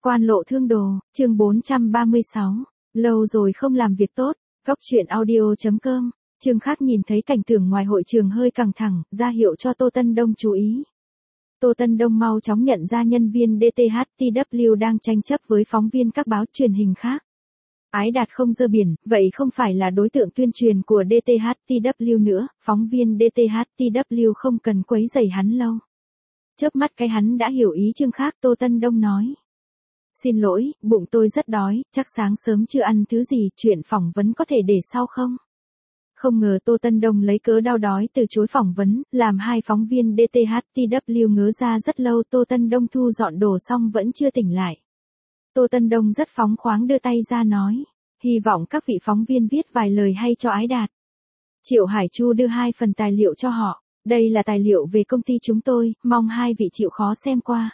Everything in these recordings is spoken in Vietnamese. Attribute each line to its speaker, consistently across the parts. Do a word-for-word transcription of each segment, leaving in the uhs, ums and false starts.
Speaker 1: Quan lộ thương đồ, chương bốn trăm ba mươi sáu. Lâu rồi không làm việc tốt. Góc truyện audio.com. Trương Khắc nhìn thấy cảnh tượng ngoài hội trường hơi căng thẳng, ra hiệu cho Tô Tân Đông chú ý. Tô Tân Đông mau chóng nhận ra nhân viên đê tê hát tê vê đang tranh chấp với phóng viên các báo truyền hình khác. Ái Đạt không dơ biển, vậy không phải là đối tượng tuyên truyền của đê tê hát tê vê nữa, phóng viên đê tê hát tê vê không cần quấy rầy hắn lâu. Chớp mắt cái hắn đã hiểu ý Trương Khắc. Tô Tân Đông nói. Xin lỗi, bụng tôi rất đói, chắc sáng sớm chưa ăn thứ gì, chuyện phỏng vấn có thể để sau không? Không ngờ Tô Tân Đông lấy cớ đau đói từ chối phỏng vấn, làm hai phóng viên đê tê hát tê vê ngớ ra rất lâu. Tô Tân Đông thu dọn đồ xong vẫn chưa tỉnh lại. Tô Tân Đông rất phóng khoáng đưa tay ra nói, hy vọng các vị phóng viên viết vài lời hay cho Ái Đạt. Triệu Hải Chu đưa hai phần tài liệu cho họ, đây là tài liệu về công ty chúng tôi, mong hai vị chịu khó xem qua.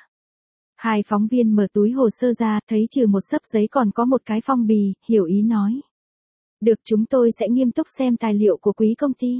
Speaker 1: Hai phóng viên mở túi hồ sơ ra, thấy trừ một xấp giấy còn có một cái phong bì, hiểu ý nói. Được, chúng tôi sẽ nghiêm túc xem tài liệu của quý công ty.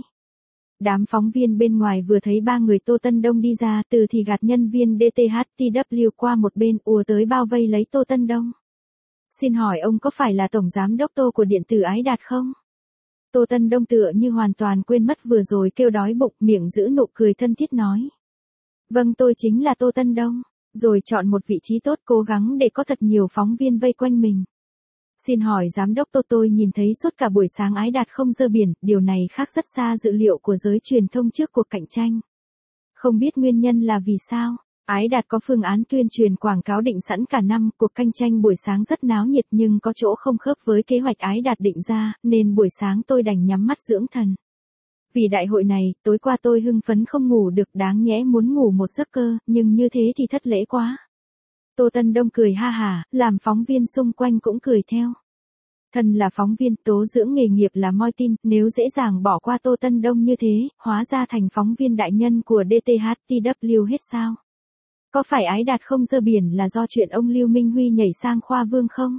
Speaker 1: Đám phóng viên bên ngoài vừa thấy ba người Tô Tân Đông đi ra, từ thì gạt nhân viên đê tê hát tê vê qua một bên, ùa tới bao vây lấy Tô Tân Đông. Xin hỏi ông có phải là tổng giám đốc Tô của điện tử Ái Đạt không? Tô Tân Đông tựa như hoàn toàn quên mất vừa rồi kêu đói bụng, miệng giữ nụ cười thân thiết nói. Vâng, tôi chính là Tô Tân Đông. Rồi chọn một vị trí tốt, cố gắng để có thật nhiều phóng viên vây quanh mình. Xin hỏi giám đốc Tô, tôi nhìn thấy suốt cả buổi sáng Ái Đạt không dơ biển, điều này khác rất xa dự liệu của giới truyền thông trước cuộc cạnh tranh. Không biết nguyên nhân là vì sao? Ái Đạt có phương án tuyên truyền quảng cáo định sẵn cả năm, cuộc cạnh tranh buổi sáng rất náo nhiệt nhưng có chỗ không khớp với kế hoạch Ái Đạt định ra, nên buổi sáng tôi đành nhắm mắt dưỡng thần. Vì đại hội này, tối qua tôi hưng phấn không ngủ được, đáng nhẽ muốn ngủ một giấc cơ, nhưng như thế thì thất lễ quá. Tô Tân Đông cười ha hả, làm phóng viên xung quanh cũng cười theo. Thân là phóng viên, tố dưỡng nghề nghiệp là moi tin, nếu dễ dàng bỏ qua Tô Tân Đông như thế, hóa ra thành phóng viên đại nhân của đê tê hát tê vê hết sao? Có phải Ái Đạt không dơ biển là do chuyện ông Lưu Minh Huy nhảy sang Khoa Vương không?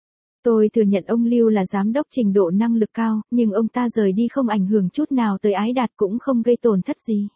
Speaker 1: Tôi thừa nhận ông Lưu là giám đốc trình độ năng lực cao, nhưng ông ta rời đi không ảnh hưởng chút nào tới Ái Đạt, cũng không gây tổn thất gì.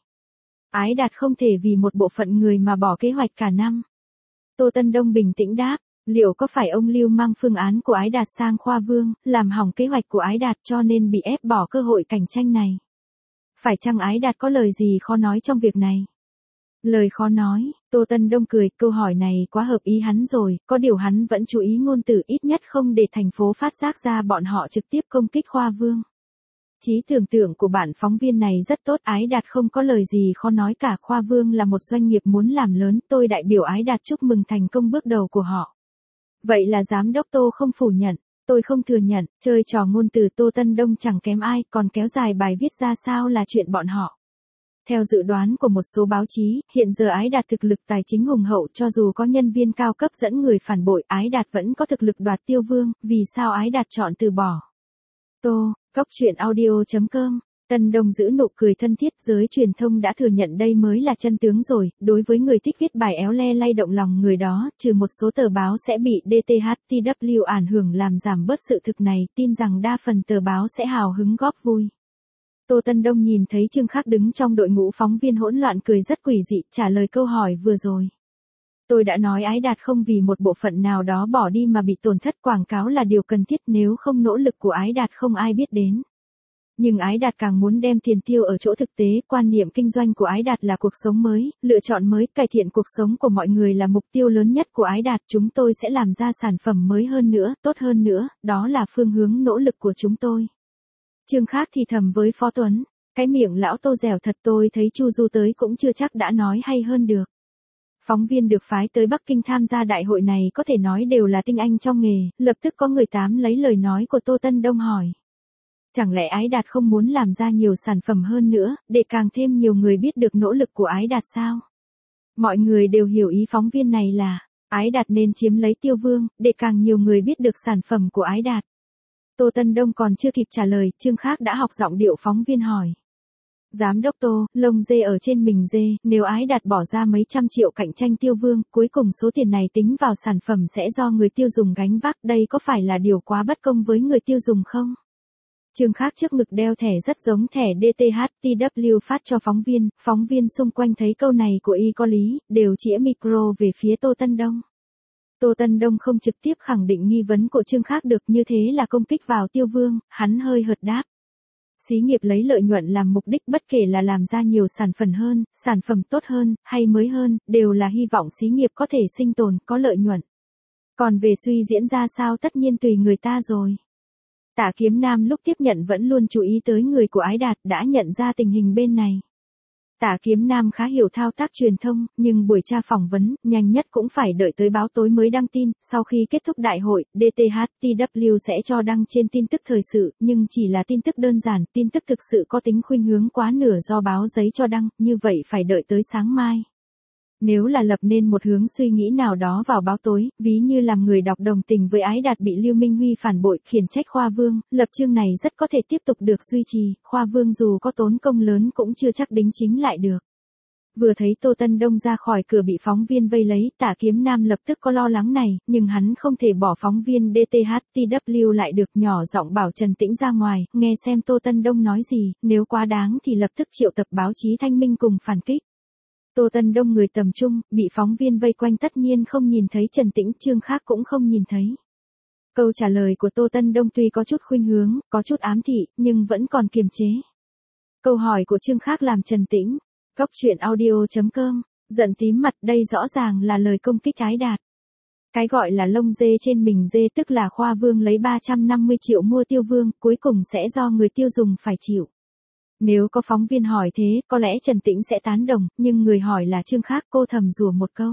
Speaker 1: Ái Đạt không thể vì một bộ phận người mà bỏ kế hoạch cả năm. Tô Tân Đông bình tĩnh đáp, liệu có phải ông Lưu mang phương án của Ái Đạt sang Khoa Vương, làm hỏng kế hoạch của Ái Đạt cho nên bị ép bỏ cơ hội cạnh tranh này? Phải chăng Ái Đạt có lời gì khó nói trong việc này? Lời khó nói, Tô Tân Đông cười, câu hỏi này quá hợp ý hắn rồi, có điều hắn vẫn chú ý ngôn từ, ít nhất không để thành phố phát giác ra bọn họ trực tiếp công kích Khoa Vương. Trí tưởng tượng của bạn phóng viên này rất tốt, Ái Đạt không có lời gì khó nói cả, Khoa Vương là một doanh nghiệp muốn làm lớn, tôi đại biểu Ái Đạt chúc mừng thành công bước đầu của họ. Vậy là giám đốc Tô không phủ nhận, tôi không thừa nhận, chơi trò ngôn từ Tô Tân Đông chẳng kém ai, còn kéo dài bài viết ra sao là chuyện bọn họ. Theo dự đoán của một số báo chí, hiện giờ Ái Đạt thực lực tài chính hùng hậu, cho dù có nhân viên cao cấp dẫn người phản bội, Ái Đạt vẫn có thực lực đoạt Tiêu Vương, vì sao Ái Đạt chọn từ bỏ? Tô, góc truyện audio.com. Tân Đông giữ nụ cười thân thiết, giới truyền thông đã thừa nhận đây mới là chân tướng rồi, đối với người thích viết bài éo le lay động lòng người đó, trừ một số tờ báo sẽ bị đê tê hát tê vê ảnh hưởng làm giảm bớt sự thực này, tin rằng đa phần tờ báo sẽ hào hứng góp vui. Tô Tân Đông nhìn thấy Trương Khắc đứng trong đội ngũ phóng viên hỗn loạn cười rất quỷ dị, trả lời câu hỏi vừa rồi. Tôi đã nói Ái Đạt không vì một bộ phận nào đó bỏ đi mà bị tổn thất, quảng cáo là điều cần thiết, nếu không nỗ lực của Ái Đạt không ai biết đến. Nhưng Ái Đạt càng muốn đem tiền tiêu ở chỗ thực tế, quan niệm kinh doanh của Ái Đạt là cuộc sống mới, lựa chọn mới, cải thiện cuộc sống của mọi người là mục tiêu lớn nhất của Ái Đạt, chúng tôi sẽ làm ra sản phẩm mới hơn nữa, tốt hơn nữa, đó là phương hướng nỗ lực của chúng tôi. Trương Khắc thì thầm với Phó Tuấn, cái miệng lão Tô dẻo thật, tôi thấy Chu Du tới cũng chưa chắc đã nói hay hơn được. Phóng viên được phái tới Bắc Kinh tham gia đại hội này có thể nói đều là tinh anh trong nghề, lập tức có người tám lấy lời nói của Tô Tân Đông hỏi. Chẳng lẽ Ái Đạt không muốn làm ra nhiều sản phẩm hơn nữa, để càng thêm nhiều người biết được nỗ lực của Ái Đạt sao? Mọi người đều hiểu ý phóng viên này là, Ái Đạt nên chiếm lấy Tiêu Vương, để càng nhiều người biết được sản phẩm của Ái Đạt. Tô Tân Đông còn chưa kịp trả lời, Trương Khắc đã học giọng điệu phóng viên hỏi. Giám đốc Tô, lông dê ở trên mình dê, nếu Ái Đạt bỏ ra mấy trăm triệu cạnh tranh Tiêu Vương, cuối cùng số tiền này tính vào sản phẩm sẽ do người tiêu dùng gánh vác, đây có phải là điều quá bất công với người tiêu dùng không? Trương Khắc trước ngực đeo thẻ rất giống thẻ đê tê hát tê vê phát cho phóng viên, phóng viên xung quanh thấy câu này của y có lý, đều chĩa micro về phía Tô Tân Đông. Tô Tân Đông không trực tiếp khẳng định nghi vấn của Trương Khác được, như thế là công kích vào Tiêu Vương, hắn hơi hợt đáp. Xí nghiệp lấy lợi nhuận làm mục đích, bất kể là làm ra nhiều sản phẩm hơn, sản phẩm tốt hơn, hay mới hơn, đều là hy vọng xí nghiệp có thể sinh tồn, có lợi nhuận. Còn về suy diễn ra sao tất nhiên tùy người ta rồi. Tạ Kiếm Nam lúc tiếp nhận vẫn luôn chú ý tới người của Ái Đạt, đã nhận ra tình hình bên này. Tạ Kiếm Nam khá hiểu thao tác truyền thông, nhưng buổi tra phỏng vấn, nhanh nhất cũng phải đợi tới báo tối mới đăng tin, sau khi kết thúc đại hội, đê tê hát tê vê sẽ cho đăng trên tin tức thời sự, nhưng chỉ là tin tức đơn giản, tin tức thực sự có tính khuynh hướng quá nửa do báo giấy cho đăng, như vậy phải đợi tới sáng mai. Nếu là lập nên một hướng suy nghĩ nào đó vào báo tối, ví như làm người đọc đồng tình với Ái Đạt bị Lưu Minh Huy phản bội, khiển trách Khoa Vương, lập chương này rất có thể tiếp tục được duy trì, Khoa Vương dù có tốn công lớn cũng chưa chắc đính chính lại được. Vừa thấy Tô Tân Đông ra khỏi cửa bị phóng viên vây lấy, Tạ Kiếm Nam lập tức có lo lắng này, nhưng hắn không thể bỏ phóng viên đê tê hát tê vê lại được, nhỏ giọng bảo Trần Tĩnh ra ngoài, nghe xem Tô Tân Đông nói gì, nếu quá đáng thì lập tức triệu tập báo chí thanh minh cùng phản kích. Tô Tân Đông người tầm trung, bị phóng viên vây quanh tất nhiên không nhìn thấy Trần Tĩnh, Trương Khác cũng không nhìn thấy. Câu trả lời của Tô Tân Đông tuy có chút khuynh hướng, có chút ám thị, nhưng vẫn còn kiềm chế. Câu hỏi của Trương Khác làm Trần Tĩnh, Cóc Truyện Audio chấm com, giận tím mặt, đây rõ ràng là lời công kích Ái Đạt. Cái gọi là lông dê trên mình dê tức là Khoa Vương lấy ba trăm năm mươi triệu mua Tiêu Vương, cuối cùng sẽ do người tiêu dùng phải chịu. Nếu có phóng viên hỏi thế, có lẽ Trần Tĩnh sẽ tán đồng, nhưng người hỏi là Trương Khác, cô thầm rủa một câu.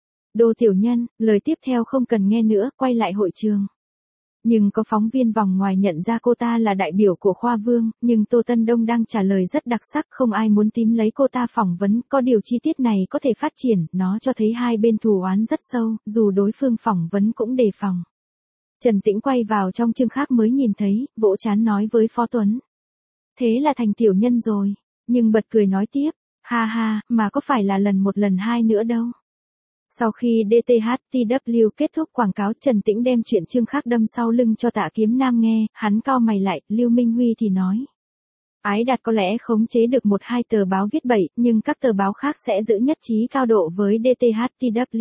Speaker 1: Đồ tiểu nhân, lời tiếp theo không cần nghe nữa, quay lại hội trường. Nhưng có phóng viên vòng ngoài nhận ra cô ta là đại biểu của Khoa Vương, nhưng Tô Tân Đông đang trả lời rất đặc sắc, không ai muốn tím lấy cô ta phỏng vấn, có điều chi tiết này có thể phát triển, nó cho thấy hai bên thù oán rất sâu, dù đối phương phỏng vấn cũng đề phòng. Trần Tĩnh quay vào trong Trương Khác mới nhìn thấy, vỗ trán nói với Phó Tuấn. Thế là thành tiểu nhân rồi, nhưng bật cười nói tiếp, ha ha, mà có phải là lần một lần hai nữa đâu. Sau khi đê tê hát tê vê kết thúc quảng cáo, Trần Tĩnh đem chuyện Trương Khác đâm sau lưng cho Tạ Kiếm Nam nghe, hắn cau mày lại, Lưu Minh Huy thì nói. Ái Đạt có lẽ khống chế được một hai tờ báo viết bậy, nhưng các tờ báo khác sẽ giữ nhất trí cao độ với đê tê hát tê vê.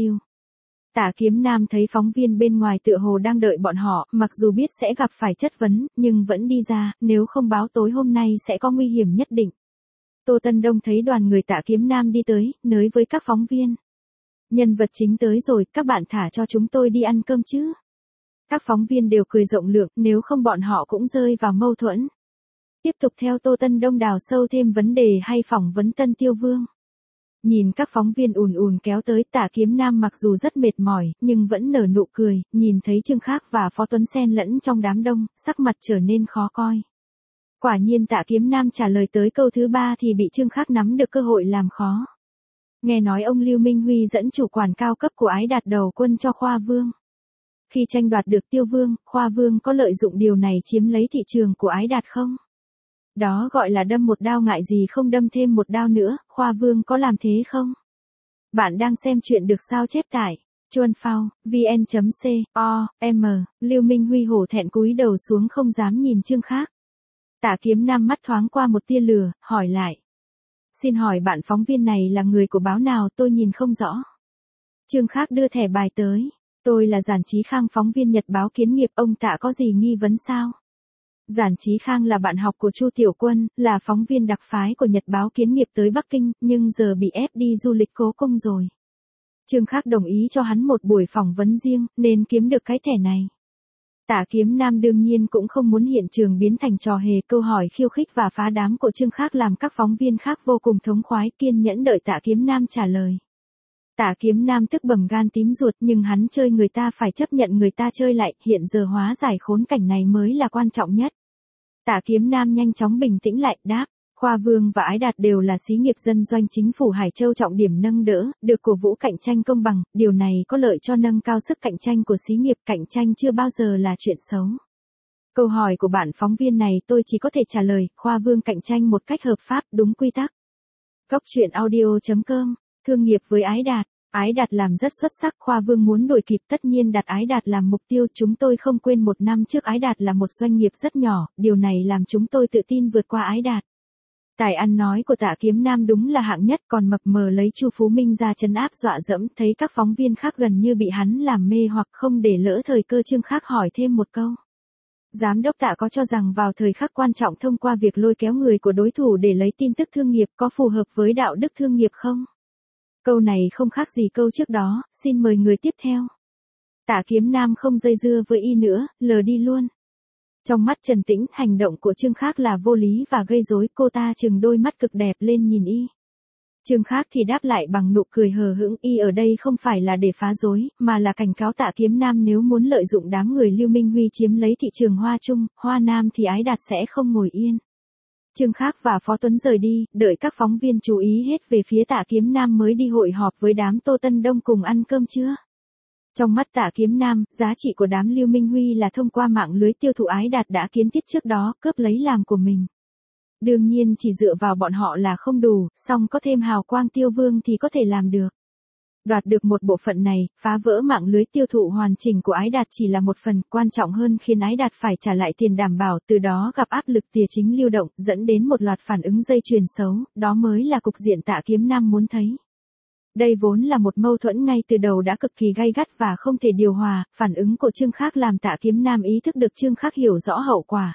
Speaker 1: Tạ Kiếm Nam thấy phóng viên bên ngoài tựa hồ đang đợi bọn họ, mặc dù biết sẽ gặp phải chất vấn, nhưng vẫn đi ra, nếu không báo tối hôm nay sẽ có nguy hiểm nhất định. Tô Tân Đông thấy đoàn người Tạ Kiếm Nam đi tới, nới với các phóng viên. Nhân vật chính tới rồi, các bạn thả cho chúng tôi đi ăn cơm chứ. Các phóng viên đều cười rộng lượng, nếu không bọn họ cũng rơi vào mâu thuẫn. Tiếp tục theo Tô Tân Đông đào sâu thêm vấn đề hay phỏng vấn Tân Tiêu Vương. Nhìn các phóng viên ùn ùn kéo tới, Tạ Kiếm Nam mặc dù rất mệt mỏi, nhưng vẫn nở nụ cười, nhìn thấy Trương Khác và Phó Tuấn xen lẫn trong đám đông, sắc mặt trở nên khó coi. Quả nhiên Tạ Kiếm Nam trả lời tới câu thứ ba thì bị Trương Khác nắm được cơ hội làm khó. Nghe nói ông Lưu Minh Huy dẫn chủ quản cao cấp của Ái Đạt đầu quân cho Khoa Vương. Khi tranh đoạt được Tiêu Vương, Khoa Vương có lợi dụng điều này chiếm lấy thị trường của Ái Đạt không? Đó gọi là đâm một đao ngại gì không đâm thêm một đao nữa, Khoa Vương có làm thế không? Bạn đang xem chuyện được sao chép tải. Chuan Phao, vn.co, m, Lưu Minh Huy hổ thẹn cúi đầu xuống không dám nhìn Trương Khác. Tạ Kiếm Nam mắt thoáng qua một tia lửa, hỏi lại. Xin hỏi bạn phóng viên này là người của báo nào, tôi nhìn không rõ. Trương Khác đưa thẻ bài tới. Tôi là Giản Chí Khang, phóng viên Nhật báo Kiến nghiệp, ông Tạ có gì nghi vấn sao? Giản Chí Khang là bạn học của Chu Tiểu Quân, là phóng viên đặc phái của Nhật báo Kiến nghiệp tới Bắc Kinh, nhưng giờ bị ép đi du lịch cố cung rồi. Trương Khác đồng ý cho hắn một buổi phỏng vấn riêng, nên kiếm được cái thẻ này. Tạ Kiếm Nam đương nhiên cũng không muốn hiện trường biến thành trò hề, câu hỏi khiêu khích và phá đám của Trương Khác làm các phóng viên khác vô cùng thống khoái, kiên nhẫn đợi Tạ Kiếm Nam trả lời. Tạ Kiếm Nam tức bầm gan tím ruột, nhưng hắn chơi người ta phải chấp nhận người ta chơi lại, hiện giờ hóa giải khốn cảnh này mới là quan trọng nhất. Tạ Kiếm Nam nhanh chóng bình tĩnh lại, đáp, Khoa Vương và Ái Đạt đều là xí nghiệp dân doanh chính phủ Hải Châu trọng điểm nâng đỡ, được cổ vũ cạnh tranh công bằng, điều này có lợi cho nâng cao sức cạnh tranh của xí nghiệp, cạnh tranh chưa bao giờ là chuyện xấu. Câu hỏi của bạn phóng viên này tôi chỉ có thể trả lời, Khoa Vương cạnh tranh một cách hợp pháp, đúng quy tắc. Cóc Truyện Audio chấm com, thương nghiệp với Ái Đạt. Ái Đạt làm rất xuất sắc, Khoa Vương muốn đuổi kịp tất nhiên đặt Ái Đạt làm mục tiêu, chúng tôi không quên một năm trước Ái Đạt là một doanh nghiệp rất nhỏ, điều này làm chúng tôi tự tin vượt qua Ái Đạt. Tài ăn nói của Tạ Kiếm Nam đúng là hạng nhất, còn mập mờ lấy Chu Phú Minh ra trấn áp dọa dẫm, thấy các phóng viên khác gần như bị hắn làm mê hoặc không để lỡ thời cơ. Trương Khắc hỏi thêm một câu. Giám đốc Tạ có cho rằng vào thời khắc quan trọng thông qua việc lôi kéo người của đối thủ để lấy tin tức thương nghiệp có phù hợp với đạo đức thương nghiệp không? Câu này không khác gì câu trước đó, xin mời người tiếp theo. Tạ Kiếm Nam không dây dưa với y nữa, lờ đi luôn. Trong mắt Trần Tĩnh, hành động của Trương Khắc là vô lý và gây rối, cô ta trừng đôi mắt cực đẹp lên nhìn y. Trương Khắc thì đáp lại bằng nụ cười hờ hững, y ở đây không phải là để phá rối, mà là cảnh cáo Tạ Kiếm Nam nếu muốn lợi dụng đám người Lưu Minh Huy chiếm lấy thị trường Hoa Trung, Hoa Nam thì Ái Đạt sẽ không ngồi yên. Trương Khắc và Phó Tuấn rời đi, đợi các phóng viên chú ý hết về phía Tạ Kiếm Nam mới đi hội họp với đám Tô Tân Đông cùng ăn cơm trưa. Trong mắt Tạ Kiếm Nam, giá trị của đám Lưu Minh Huy là thông qua mạng lưới tiêu thụ Ái Đạt đã kiến thiết trước đó, cướp lấy làm của mình. Đương nhiên chỉ dựa vào bọn họ là không đủ, song có thêm hào quang Tiêu Vương thì có thể làm được. Đoạt được một bộ phận này, phá vỡ mạng lưới tiêu thụ hoàn chỉnh của Ái Đạt chỉ là một phần, quan trọng hơn khiến Ái Đạt phải trả lại tiền đảm bảo, từ đó gặp áp lực tài chính lưu động, dẫn đến một loạt phản ứng dây chuyền xấu, đó mới là cục diện Tạ Kiếm Nam muốn thấy. Đây vốn là một mâu thuẫn ngay từ đầu đã cực kỳ gay gắt và không thể điều hòa, phản ứng của Trương Khắc làm Tạ Kiếm Nam ý thức được Trương Khắc hiểu rõ hậu quả.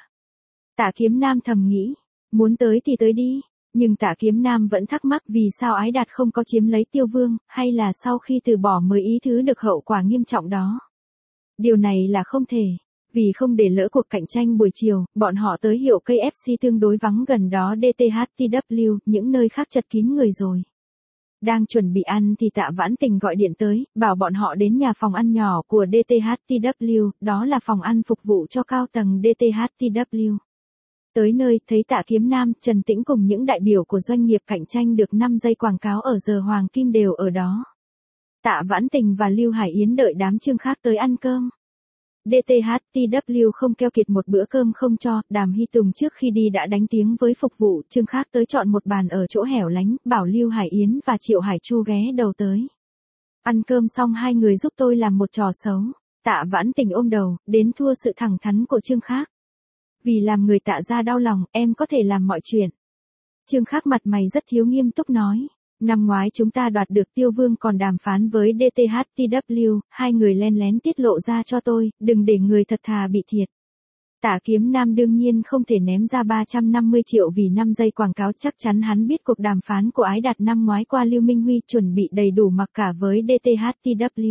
Speaker 1: Tạ Kiếm Nam thầm nghĩ, muốn tới thì tới đi, nhưng Tạ Kiếm Nam vẫn thắc mắc vì sao Ái Đạt không có chiếm lấy Tiêu Vương, hay là sau khi từ bỏ mới ý thức được hậu quả nghiêm trọng đó. Điều này là không thể, vì không để lỡ cuộc cạnh tranh buổi chiều, bọn họ tới hiệu ca ép xê tương đối vắng gần đó đê tê hát tê vê, những nơi khác chật kín người rồi. Đang chuẩn bị ăn thì Tạ Vãn Tình gọi điện tới, bảo bọn họ đến nhà phòng ăn nhỏ của đê tê hát tê vê, đó là phòng ăn phục vụ cho cao tầng đê tê hát tê vê. Tới nơi, thấy Tạ Kiếm Nam, Trần Tĩnh cùng những đại biểu của doanh nghiệp cạnh tranh được năm giây quảng cáo ở giờ hoàng kim đều ở đó. Tạ Vãn Tình và Lưu Hải Yến đợi đám Trương Khắc tới ăn cơm. đê tê hát tê vê không keo kiệt một bữa cơm không cho, Đàm Hy Tùng trước khi đi đã đánh tiếng với phục vụ, Trương Khắc tới chọn một bàn ở chỗ hẻo lánh, bảo Lưu Hải Yến và Triệu Hải Chu ghé đầu tới. Ăn cơm xong hai người giúp tôi làm một trò xấu. Tạ Vãn Tình ôm đầu, đến thua sự thẳng thắn của Trương Khắc. Vì làm người Tạ ra đau lòng, em có thể làm mọi chuyện. Trương Khắc mặt mày rất thiếu nghiêm túc nói. Năm ngoái chúng ta đoạt được Tiêu Vương còn đàm phán với đê tê hát tê vê, hai người len lén tiết lộ ra cho tôi, đừng để người thật thà bị thiệt. Tạ Kiếm Nam đương nhiên không thể ném ra ba trăm năm mươi triệu vì năm giây quảng cáo, chắc chắn hắn biết cuộc đàm phán của Ái Đạt năm ngoái qua Lưu Minh Huy chuẩn bị đầy đủ mặc cả với đê tê hát tê vê.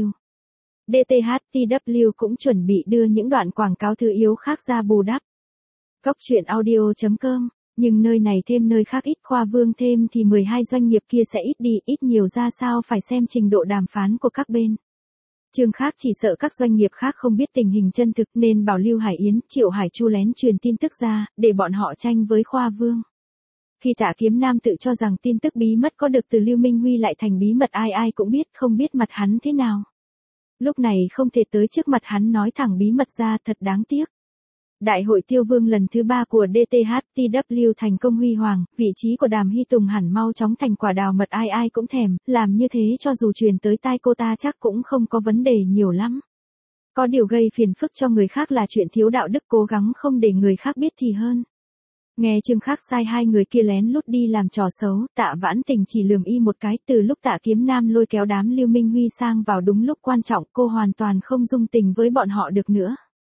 Speaker 1: đê tê hát tê vê cũng chuẩn bị đưa những đoạn quảng cáo thứ yếu khác ra bù đắp. Góc truyện audio chấm com, nhưng nơi này thêm nơi khác ít, Khoa Vương thêm thì mười hai doanh nghiệp kia sẽ ít đi, ít nhiều ra sao phải xem trình độ đàm phán của các bên. Trương Khắc chỉ sợ các doanh nghiệp khác không biết tình hình chân thực nên bảo Lưu Hải Yến, Triệu Hải Chu lén truyền tin tức ra, để bọn họ tranh với Khoa Vương. Khi Tạ Kiếm Nam tự cho rằng tin tức bí mật có được từ Lưu Minh Huy lại thành bí mật ai ai cũng biết, không biết mặt hắn thế nào. Lúc này không thể tới trước mặt hắn nói thẳng bí mật ra, thật đáng tiếc. Đại hội Tiêu Vương lần thứ ba của đê tê hát tê vê thành công huy hoàng, vị trí của Đàm Hy Tùng hẳn mau chóng thành quả đào mật ai ai cũng thèm, làm như thế cho dù truyền tới tai cô ta chắc cũng không có vấn đề nhiều lắm. Có điều gây phiền phức cho người khác là chuyện thiếu đạo đức, cố gắng không để người khác biết thì hơn. Nghe Trương Khắc sai hai người kia lén lút đi làm trò xấu, Tạ Vãn Tình chỉ lườm y một cái, từ lúc Tạ Kiếm Nam lôi kéo đám Lưu Minh Huy sang vào đúng lúc quan trọng, cô hoàn toàn không dung tình với bọn họ được nữa.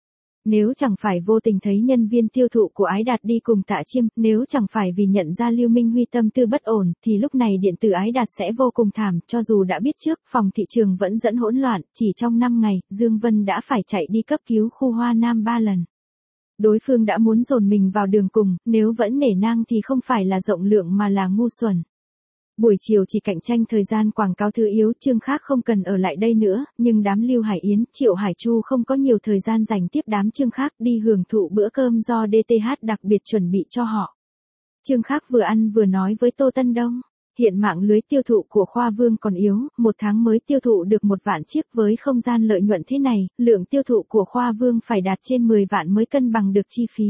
Speaker 1: Nếu chẳng phải vô tình thấy nhân viên tiêu thụ của Ái Đạt đi cùng Tạ Chiêm, nếu chẳng phải vì nhận ra Lưu Minh Huy tâm tư bất ổn, thì lúc này điện tử Ái Đạt sẽ vô cùng thảm, cho dù đã biết trước, phòng thị trường vẫn dẫn hỗn loạn, chỉ trong năm ngày, Dương Vân đã phải chạy đi cấp cứu khu Hoa Nam ba lần. Đối phương đã muốn dồn mình vào đường cùng, nếu vẫn nể nang thì không phải là rộng lượng mà là ngu xuẩn. Buổi chiều chỉ cạnh tranh thời gian quảng cáo thứ yếu, Trương Khắc không cần ở lại đây nữa, nhưng đám Lưu Hải Yến, Triệu Hải Chu không có nhiều thời gian dành tiếp đám Trương Khắc đi hưởng thụ bữa cơm do đê tê hát đặc biệt chuẩn bị cho họ. Trương Khắc vừa ăn vừa nói với Tô Tân Đông, hiện mạng lưới tiêu thụ của Khoa Vương còn yếu, một tháng mới tiêu thụ được một vạn chiếc, với không gian lợi nhuận thế này, lượng tiêu thụ của Khoa Vương phải đạt trên mười vạn mới cân bằng được chi phí.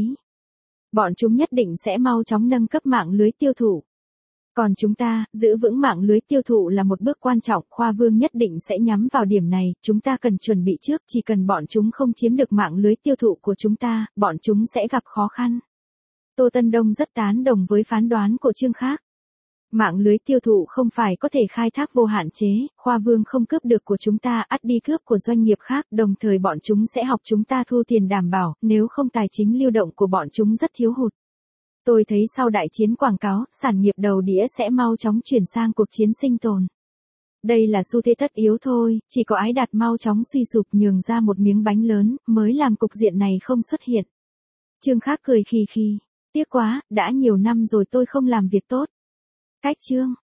Speaker 1: Bọn chúng nhất định sẽ mau chóng nâng cấp mạng lưới tiêu thụ. Còn chúng ta, giữ vững mạng lưới tiêu thụ là một bước quan trọng, Khoa Vương nhất định sẽ nhắm vào điểm này, chúng ta cần chuẩn bị trước, chỉ cần bọn chúng không chiếm được mạng lưới tiêu thụ của chúng ta, bọn chúng sẽ gặp khó khăn. Tô Tân Đông rất tán đồng với phán đoán của Trương Khác. Mạng lưới tiêu thụ không phải có thể khai thác vô hạn chế, Khoa Vương không cướp được của chúng ta, ắt đi cướp của doanh nghiệp khác, đồng thời bọn chúng sẽ học chúng ta thu tiền đảm bảo, nếu không tài chính lưu động của bọn chúng rất thiếu hụt. Tôi thấy sau đại chiến quảng cáo, sản nghiệp đầu đĩa sẽ mau chóng chuyển sang cuộc chiến sinh tồn. Đây là xu thế tất yếu thôi, chỉ có ái đạt mau chóng suy sụp nhường ra một miếng bánh lớn, mới làm cục diện này không xuất hiện. Trương Khác cười khì khì, tiếc quá, đã nhiều năm rồi tôi không làm việc tốt. Cách Trương